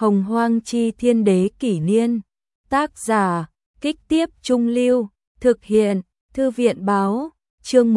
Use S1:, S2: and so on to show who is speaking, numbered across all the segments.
S1: Hồng Hoang Chi Thiên Đế Kỷ Niên. Tác giả, Kích Tiếp Trung Lưu. Thực hiện, Thư viện Báo. Chương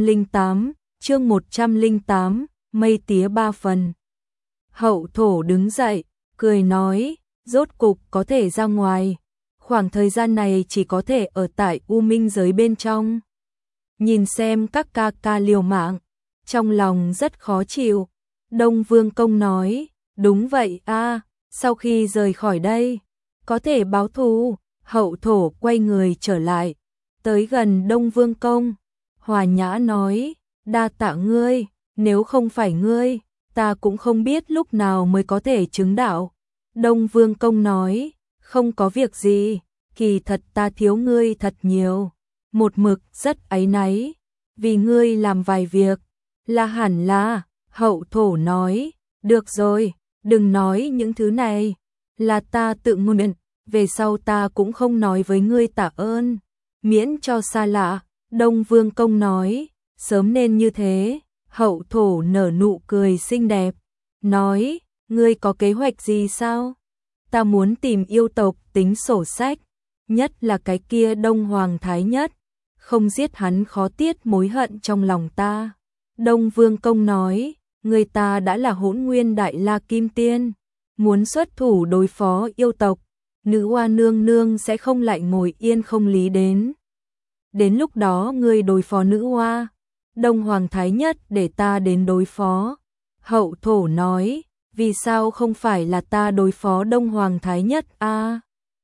S1: 108, mây tía 3 phần. Hậu thổ đứng dậy, cười nói, rốt cục có thể ra ngoài. Khoảng thời gian này chỉ có thể ở tại U Minh giới bên trong. Nhìn xem các ca ca liều mạng, trong lòng rất khó chịu. Đông Vương Công nói, đúng vậy a, sau khi rời khỏi đây, có thể báo thù. Hậu thổ quay người trở lại, tới gần Đông Vương Công. Hòa nhã nói, đa tạ ngươi, nếu không phải ngươi, ta cũng không biết lúc nào mới có thể chứng đạo. Đông Vương Công nói, không có việc gì, kỳ thật ta thiếu ngươi thật nhiều. Một mực rất áy náy, vì ngươi làm vài việc, là hẳn là. Hậu thổ nói, được rồi, đừng nói những thứ này, là ta tự nguyện, về sau ta cũng không nói với ngươi tạ ơn, miễn cho xa lạ. Đông Vương Công nói, sớm nên như thế. Hậu thổ nở nụ cười xinh đẹp, nói, ngươi có kế hoạch gì sao? Ta muốn tìm yêu tộc tính sổ sách, nhất là cái kia Đông Hoàng Thái Nhất, không giết hắn khó tiết mối hận trong lòng ta. Đông Vương Công nói, người ta đã là Hỗn Nguyên Đại La Kim Tiên, muốn xuất thủ đối phó yêu tộc, Nữ Hoa nương nương sẽ không lại ngồi yên không lý đến. Đến lúc đó ngươi đối phó Nữ Hoa, Đông Hoàng Thái Nhất để ta đến đối phó. Hậu thổ nói, vì sao không phải là ta đối phó Đông Hoàng Thái Nhất a?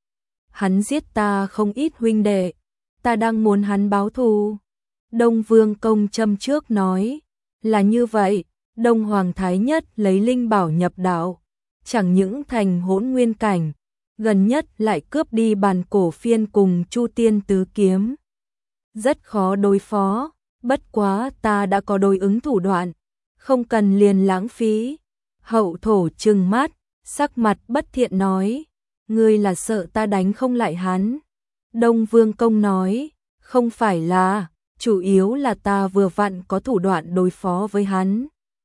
S1: Hắn giết ta không ít huynh đệ, ta đang muốn hắn báo thù. Đông Vương Công châm trước nói, là như vậy. Đông Hoàng Thái Nhất lấy linh bảo nhập đạo, chẳng những thành hỗn nguyên cảnh, gần nhất lại cướp đi bàn cổ phiên cùng Chu Tiên tứ kiếm. Rất khó đối phó, bất quá ta đã có đối ứng thủ đoạn, không cần liền lãng phí. Hậu thổ trừng mắt, sắc mặt bất thiện nói, ngươi là sợ ta đánh không lại hắn. Đông Vương Công nói, không phải là, chủ yếu là ta vừa vặn có thủ đoạn đối phó với hắn.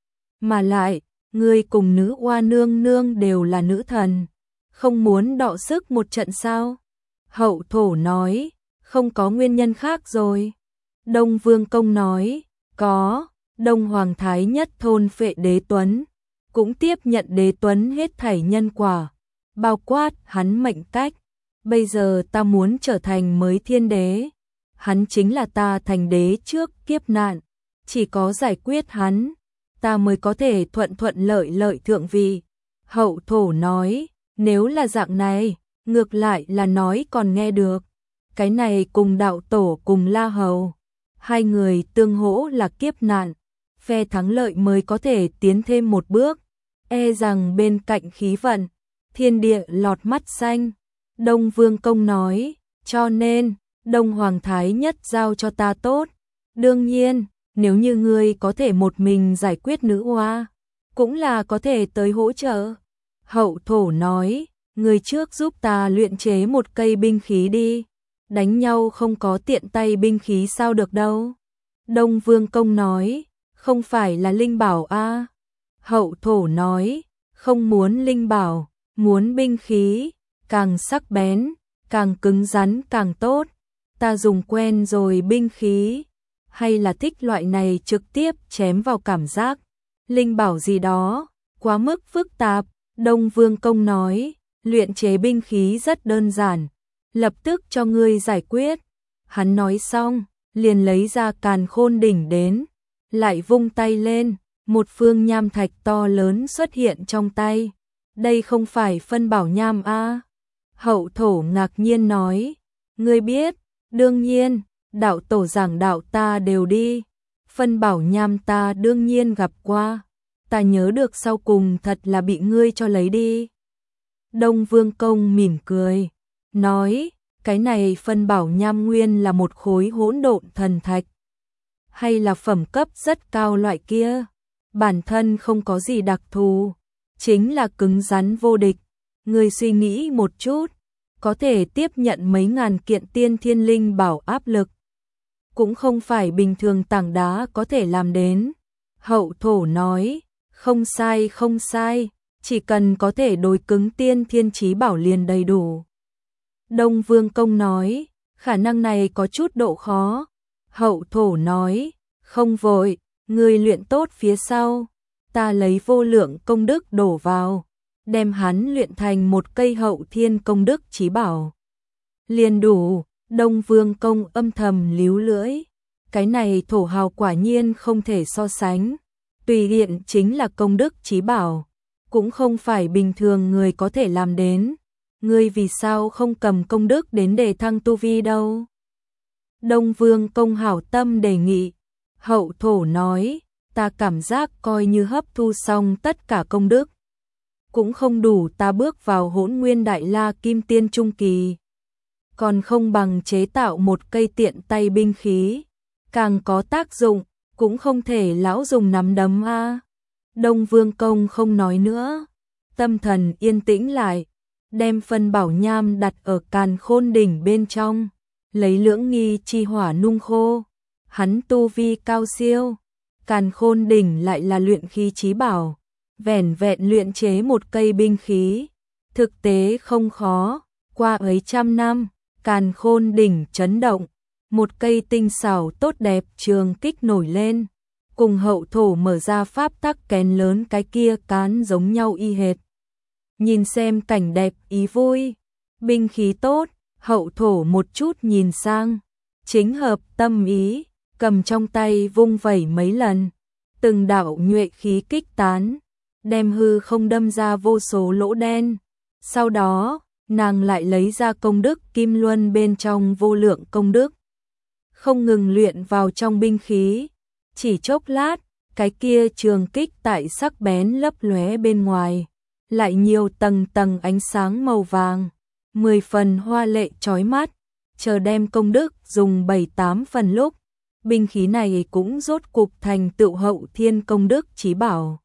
S1: Mà lại, ngươi cùng Nữ Hoa nương nương đều là nữ thần, không muốn đọ sức một trận sao? Hậu thổ nói, không có nguyên nhân khác rồi. Đông Vương Công nói, có. Đông Hoàng Thái Nhất thôn phệ đế tuấn, cũng tiếp nhận đế tuấn hết thảy nhân quả, bao quát hắn mệnh cách. Bây giờ ta muốn trở thành mới thiên đế, hắn chính là ta thành đế trước kiếp nạn, chỉ có giải quyết hắn, ta mới có thể thuận thuận lợi lợi thượng vị. Hậu thổ nói, nếu là dạng này, ngược lại là nói còn nghe được. Cái này cùng đạo tổ cùng La Hầu, hai người tương hỗ là kiếp nạn, phe thắng lợi mới có thể tiến thêm một bước, e rằng bên cạnh khí vận, thiên địa lọt mắt xanh. Đông Vương Công nói, cho nên, Đông Hoàng Thái Nhất giao cho ta tốt. Đương nhiên, nếu như ngươi có thể một mình giải quyết Nữ Hoa, cũng là có thể tới hỗ trợ. Hậu thổ nói, ngươi trước giúp ta luyện chế một cây binh khí đi. Đánh nhau không có tiện tay binh khí sao được đâu. Đông Vương Công nói, không phải là linh bảo a. Hậu thổ nói, không muốn linh bảo, muốn binh khí, càng sắc bén, càng cứng rắn càng tốt. Ta dùng quen rồi binh khí, hay là thích loại này trực tiếp chém vào cảm giác. Linh bảo gì đó, quá mức phức tạp. Đông Vương Công nói, luyện chế binh khí rất đơn giản, lập tức cho ngươi giải quyết. Hắn nói xong, liền lấy ra Càn Khôn đỉnh đến, lại vung tay lên, một phương nham thạch to lớn xuất hiện trong tay. Đây không phải phân bảo nham a? Hậu thổ ngạc nhiên nói, ngươi biết? Đương nhiên, đạo tổ giảng đạo ta đều đi. Phân bảo nham ta đương nhiên gặp qua, ta nhớ được sau cùng thật là bị ngươi cho lấy đi. Đông Vương Công mỉm cười, nói, cái này phân bảo nham nguyên là một khối hỗn độn thần thạch, hay là phẩm cấp rất cao loại kia, bản thân không có gì đặc thù, chính là cứng rắn vô địch. Ngươi suy nghĩ một chút, có thể tiếp nhận mấy ngàn kiện tiên thiên linh bảo áp lực, cũng không phải bình thường tảng đá có thể làm đến. Hậu thổ nói, không sai, chỉ cần có thể đối cứng tiên thiên chí bảo liền đầy đủ. Đông Vương Công nói, khả năng này có chút độ khó. Hậu thổ nói, không vội, ngươi luyện tốt phía sau, ta lấy vô lượng công đức đổ vào, đem hắn luyện thành một cây hậu thiên công đức chí bảo. Liền đủ. Đông Vương Công âm thầm líu lưỡi, cái này thổ hào quả nhiên không thể so sánh, tùy tiện chính là công đức chí bảo, cũng không phải bình thường người có thể làm đến. Ngươi vì sao không cầm công đức đến để thăng tu vi đâu? Đông Vương Công hảo tâm đề nghị. Hậu thổ nói, ta cảm giác coi như hấp thu xong tất cả công đức, cũng không đủ ta bước vào Hỗn Nguyên Đại La Kim Tiên Trung Kỳ. Còn không bằng chế tạo một cây tiện tay binh khí, càng có tác dụng, cũng không thể lão dùng nắm đấm a. Đông Vương Công không nói nữa, tâm thần yên tĩnh lại, đem phân bảo nham đặt ở Càn Khôn đỉnh bên trong, lấy lưỡng nghi chi hỏa nung khô. Hắn tu vi cao siêu, Càn Khôn đỉnh lại là luyện khí chí bảo, vẻn vẹn luyện chế một cây binh khí, thực tế không khó. Qua ấy trăm năm, Càn Khôn đỉnh chấn động, một cây tinh xảo tốt đẹp trường kích nổi lên, cùng hậu thổ mở ra pháp tắc kén lớn cái kia cán giống nhau y hệt. Nhìn xem cảnh đẹp ý vui, binh khí tốt, hậu thổ một chút nhìn sang, chính hợp tâm ý, cầm trong tay vung vẩy mấy lần, từng đạo nhuệ khí kích tán, đem hư không đâm ra vô số lỗ đen. Sau đó, nàng lại lấy ra công đức kim luân bên trong vô lượng công đức, không ngừng luyện vào trong binh khí. Chỉ chốc lát, cái kia trường kích tại sắc bén lấp lóe bên ngoài, lại nhiều tầng tầng ánh sáng màu vàng, 10 phần hoa lệ chói mắt. Chờ đem công đức dùng 7-8 phần lúc, binh khí này cũng rốt cục thành tựu hậu thiên công đức chí bảo.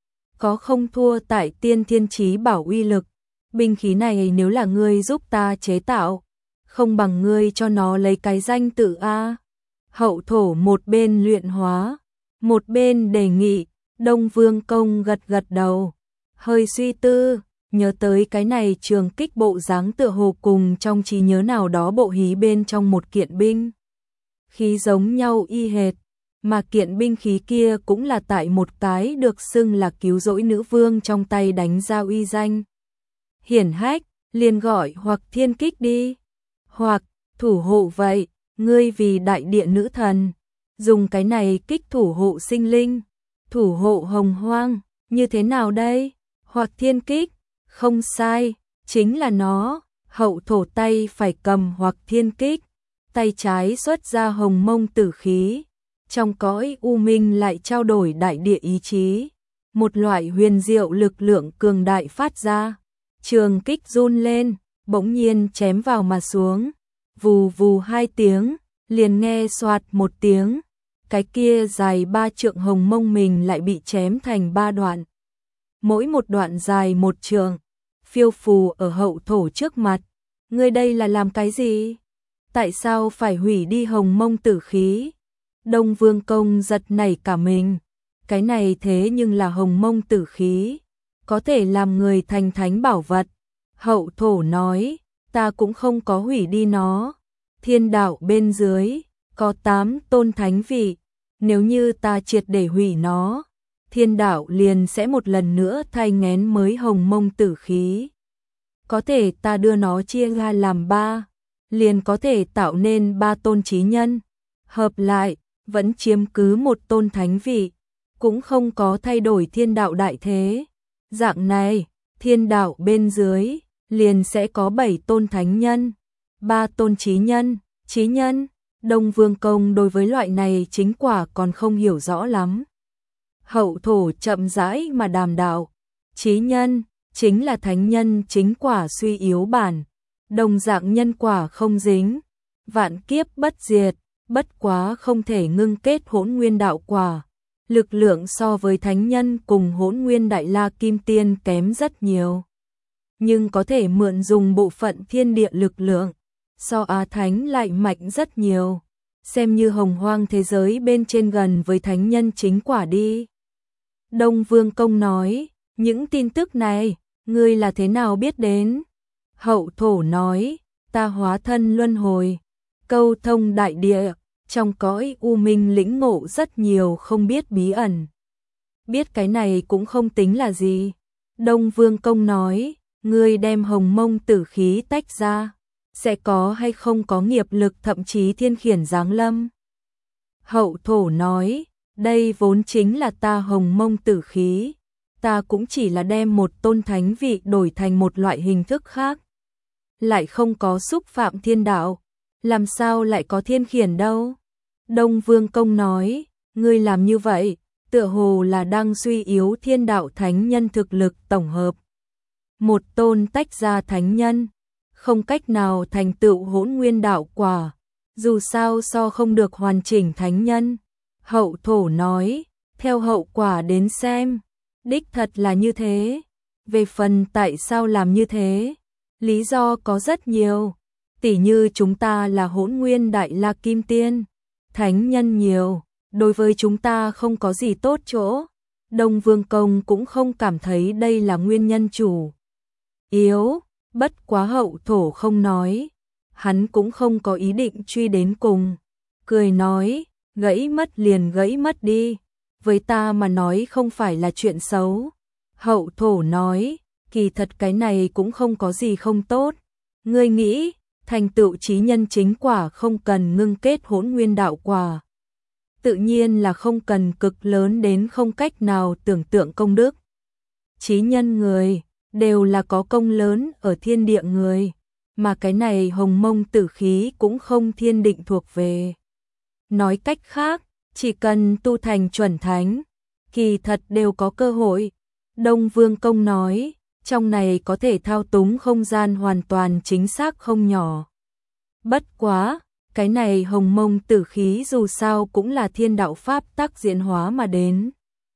S1: Có không thua tại tiên thiên chí bảo uy lực. Binh khí này nếu là ngươi giúp ta chế tạo, không bằng ngươi cho nó lấy cái danh tự a. Hậu thổ một bên luyện hóa, một bên đề nghị. Đông Vương Công gật gật đầu, hơi suy tư, nhớ tới cái này trường kích bộ dáng tựa hồ cùng trong trí nhớ nào đó bộ hí bên trong một kiện binh khí giống nhau y hệt, mà kiện binh khí kia cũng là tại một cái được xưng là cứu rỗi nữ vương trong tay đánh ra uy danh hiển hách, liền gọi hoặc thiên kích đi, hoặc thủ hộ vậy, ngươi vì đại địa nữ thần, dùng cái này kích thủ hộ sinh linh, thủ hộ hồng hoang, như thế nào đây? Hoặc thiên kích, không sai, chính là nó. Hậu thổ tay phải cầm hoặc thiên kích, tay trái xuất ra hồng mông tử khí, trong cõi u minh lại trao đổi đại địa ý chí, một loại huyền diệu lực lượng cường đại phát ra. Trường kích run lên, bỗng nhiên chém vào mà xuống, vù vù 2 tiếng, liền nghe xoạt một tiếng, cái kia dài 3 trượng hồng mông mình lại bị chém thành 3 đoạn. Mỗi một đoạn dài 1 trượng, phiêu phù ở hậu thổ trước mặt. Ngươi đây là làm cái gì? Tại sao phải hủy đi hồng mông tử khí? Đông Vương Công giật nảy cả mình, cái này thế nhưng là hồng mông tử khí, có thể làm người thành thánh bảo vật. Hậu thổ nói, ta cũng không có hủy đi nó. Thiên đạo bên dưới, có 8 tôn thánh vị, nếu như ta triệt để hủy nó, thiên đạo liền sẽ một lần nữa thay ngén mới hồng mông tử khí. Có thể ta đưa nó chia ra làm 3, liền có thể tạo nên 3 tôn chí nhân, hợp lại, vẫn chiếm cứ 1 tôn thánh vị, cũng không có thay đổi thiên đạo đại thế. Dạng này, thiên đạo bên dưới, liền sẽ có 7 tôn thánh nhân, 3 tôn chí nhân. Chí nhân, Đông Vương Công đối với loại này chính quả còn không hiểu rõ lắm. Hậu thổ chậm rãi mà đàm đạo, chí nhân, chính là thánh nhân chính quả suy yếu bản, đồng dạng nhân quả không dính, vạn kiếp bất diệt, bất quá không thể ngưng kết hỗn nguyên đạo quả. Lực lượng so với thánh nhân cùng hỗn nguyên đại la kim tiên kém rất nhiều, nhưng có thể mượn dùng bộ phận thiên địa lực lượng, so Á Thánh lại mạnh rất nhiều, xem như hồng hoang thế giới bên trên gần với thánh nhân chính quả đi. Đông Vương Công nói, Những tin tức này, ngươi là thế nào biết đến? Hậu thổ nói, ta hóa thân luân hồi, câu thông đại địa, trong cõi u minh lĩnh ngộ rất nhiều không biết bí ẩn. Biết cái này cũng không tính là gì. Đông Vương Công nói, ngươi đem hồng mông tử khí tách ra, sẽ có hay không có nghiệp lực thậm chí thiên khiển giáng lâm. Hậu thổ nói, đây vốn chính là ta hồng mông tử khí, ta cũng chỉ là đem một tôn thánh vị đổi thành một loại hình thức khác. Lại không có xúc phạm thiên đạo, làm sao lại có thiên khiển đâu. Đông Vương Công nói, ngươi làm như vậy, tựa hồ là đang suy yếu thiên đạo thánh nhân thực lực tổng hợp. Một tôn tách ra thánh nhân, không cách nào thành tựu hỗn nguyên đạo quả, dù sao so không được hoàn chỉnh thánh nhân. Hậu thổ nói, theo hậu quả đến xem, đích thật là như thế. Về phần tại sao làm như thế, lý do có rất nhiều, tỉ như chúng ta là hỗn nguyên đại la kim tiên, thánh nhân nhiều, đối với chúng ta không có gì tốt chỗ. Đông Vương Công cũng không cảm thấy đây là nguyên nhân chủ yếu, bất quá hậu thổ không nói, hắn cũng không có ý định truy đến cùng, cười nói, gãy mất liền gãy mất đi, với ta mà nói không phải là chuyện xấu. Hậu thổ nói, kỳ thật cái này cũng không có gì không tốt, ngươi nghĩ, thành tựu chí nhân chính quả không cần ngưng kết hỗn nguyên đạo quả. Tự nhiên là không cần cực lớn đến không cách nào tưởng tượng công đức. Chí nhân người, đều là có công lớn ở thiên địa người, mà cái này hồng mông tử khí cũng không thiên định thuộc về. Nói cách khác, chỉ cần tu thành chuẩn thánh, kỳ thật đều có cơ hội. Đông Vương Công nói, trong này có thể thao túng không gian hoàn toàn chính xác không nhỏ. Bất quá, cái này hồng mông tử khí dù sao cũng là thiên đạo pháp tắc diễn hóa mà đến.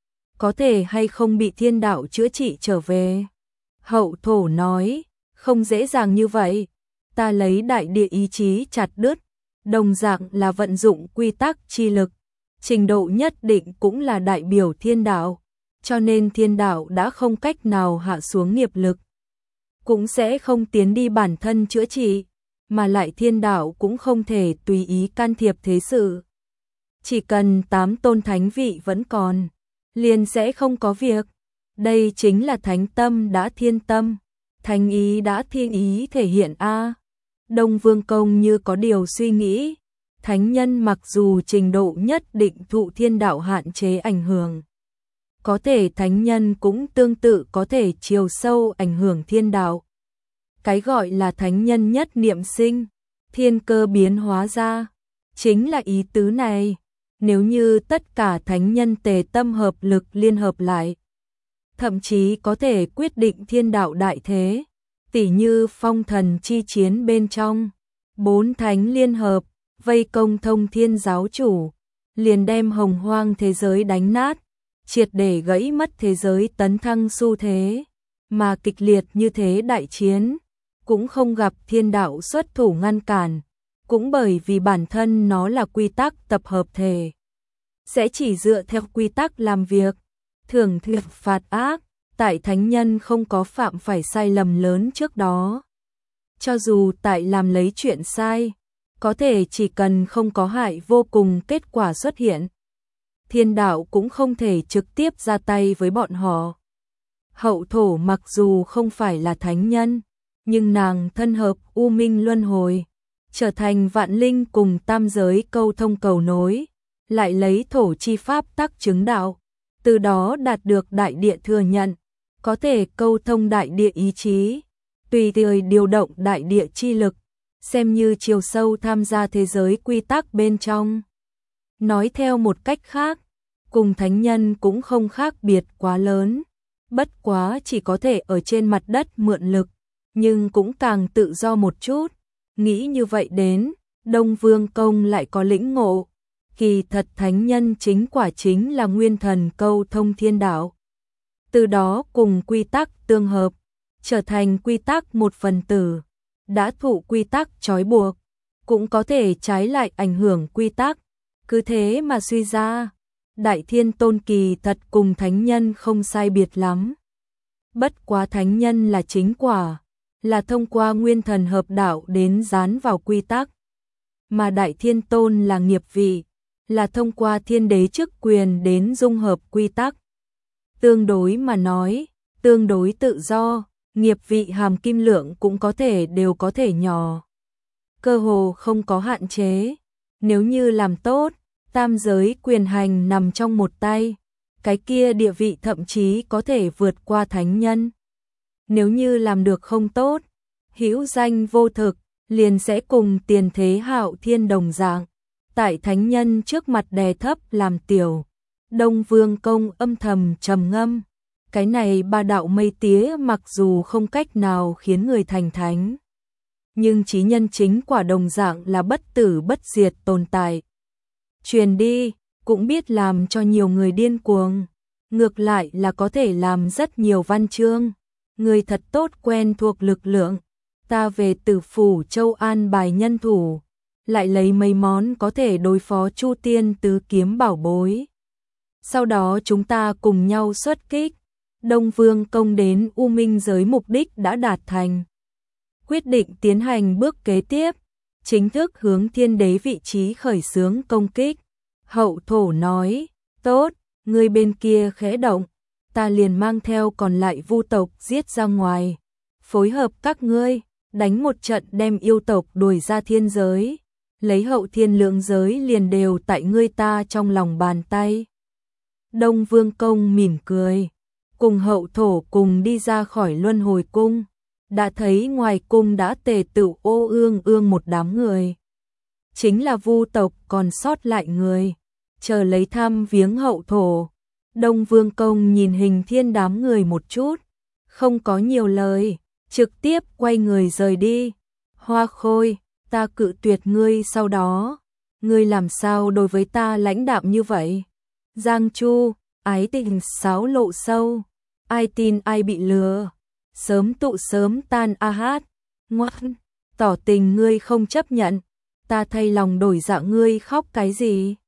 S1: Có thể hay không bị thiên đạo chữa trị trở về? Hậu thổ nói, không dễ dàng như vậy. Ta lấy đại địa ý chí chặt đứt, đồng dạng là vận dụng quy tắc chi lực. Trình độ nhất định cũng là đại biểu thiên đạo, cho nên thiên đạo đã không cách nào hạ xuống nghiệp lực. Cũng sẽ không tiến đi bản thân chữa trị, mà lại thiên đạo cũng không thể tùy ý can thiệp thế sự. Chỉ cần 8 tôn thánh vị vẫn còn, liền sẽ không có việc. Đây chính là thánh tâm đã thiên tâm, thánh ý đã thiên ý thể hiện a. Đông Vương Công như có điều suy nghĩ, thánh nhân mặc dù trình độ nhất định thụ thiên đạo hạn chế ảnh hưởng, có thể thánh nhân cũng tương tự có thể chiều sâu ảnh hưởng thiên đạo. Cái gọi là thánh nhân nhất niệm sinh, thiên cơ biến hóa ra, chính là ý tứ này. Nếu như tất cả thánh nhân tề tâm hợp lực liên hợp lại, thậm chí có thể quyết định thiên đạo đại thế, tỉ như phong thần chi chiến bên trong, 4 thánh liên hợp, vây công thông thiên giáo chủ, liền đem hồng hoang thế giới đánh nát, triệt để gãy mất thế giới tấn thăng xu thế, mà kịch liệt như thế đại chiến, cũng không gặp thiên đạo xuất thủ ngăn cản, cũng bởi vì bản thân nó là quy tắc tập hợp thể, sẽ chỉ dựa theo quy tắc làm việc, thưởng thiện phạt ác, tại thánh nhân không có phạm phải sai lầm lớn trước đó. Cho dù tại làm lấy chuyện sai, có thể chỉ cần không có hại vô cùng kết quả xuất hiện, thiên đạo cũng không thể trực tiếp ra tay với bọn họ. Hậu thổ mặc dù không phải là thánh nhân, nhưng nàng thân hợp u minh luân hồi, trở thành vạn linh cùng tam giới câu thông cầu nối, lại lấy thổ chi pháp tắc chứng đạo, từ đó đạt được đại địa thừa nhận, có thể câu thông đại địa ý chí, tùy thời điều động đại địa chi lực, xem như chiều sâu tham gia thế giới quy tắc bên trong. Nói theo một cách khác, cùng thánh nhân cũng không khác biệt quá lớn, bất quá chỉ có thể ở trên mặt đất mượn lực, nhưng cũng càng tự do một chút. Nghĩ như vậy đến, Đông Vương Công lại có lĩnh ngộ, kỳ thật thánh nhân chính quả chính là nguyên thần câu thông thiên đạo. Từ đó cùng quy tắc tương hợp, trở thành quy tắc một phần tử, đã thụ quy tắc trói buộc, cũng có thể trái lại ảnh hưởng quy tắc, cứ thế mà suy ra. Đại Thiên Tôn kỳ thật cùng thánh nhân không sai biệt lắm. Bất quá thánh nhân là chính quả, là thông qua nguyên thần hợp đạo đến dán vào quy tắc. Mà Đại Thiên Tôn là nghiệp vị, là thông qua thiên đế chức quyền đến dung hợp quy tắc. Tương đối mà nói, tương đối tự do, nghiệp vị hàm kim lượng cũng đều có thể nhỏ. Cơ hồ không có hạn chế. Nếu như làm tốt, tam giới quyền hành nằm trong một tay, cái kia địa vị thậm chí có thể vượt qua thánh nhân. Nếu như làm được không tốt, hữu danh vô thực, liền sẽ cùng tiền thế Hạo Thiên đồng dạng, tại thánh nhân trước mặt đè thấp làm tiểu. Đông Vương Công âm thầm trầm ngâm, cái này ba đạo mây tía mặc dù không cách nào khiến người thành thánh, nhưng chí nhân chính quả đồng dạng là bất tử bất diệt tồn tại. Truyền đi, cũng biết làm cho nhiều người điên cuồng, ngược lại là có thể làm rất nhiều văn chương. Người thật tốt quen thuộc lực lượng, ta về Tử Phủ Châu an bài nhân thủ, lại lấy mấy món có thể đối phó Chu Tiên tứ kiếm bảo bối. Sau đó chúng ta cùng nhau xuất kích. Đông Vương Công đến U Minh giới mục đích đã đạt thành. Quyết định tiến hành bước kế tiếp, chính thức hướng thiên đế vị trí khởi xướng công kích. Hậu thổ nói, tốt, người bên kia khẽ động, ta liền mang theo còn lại vu tộc giết ra ngoài, phối hợp các ngươi, đánh một trận đem yêu tộc đuổi ra thiên giới, lấy hậu thiên lượng giới liền đều tại ngươi ta trong lòng bàn tay. Đông Vương Công mỉm cười, cùng hậu thổ cùng đi ra khỏi luân hồi cung, đã thấy ngoài cung đã tề tựu ô ương ương một đám người. Chính là vu tộc còn sót lại người, chờ lấy thăm viếng hậu thổ. Đông Vương Công nhìn Hình Thiên đám người một chút, không có nhiều lời, trực tiếp quay người rời đi. Hoa Khôi, ta cự tuyệt ngươi sau đó, ngươi làm sao đối với ta lãnh đạm như vậy? Giang Chu, ái tình xáo lộ sâu, ai tin ai bị lừa, sớm tụ sớm tan a hát, ngoan, tỏ tình ngươi không chấp nhận, ta thay lòng đổi dạ ngươi khóc cái gì?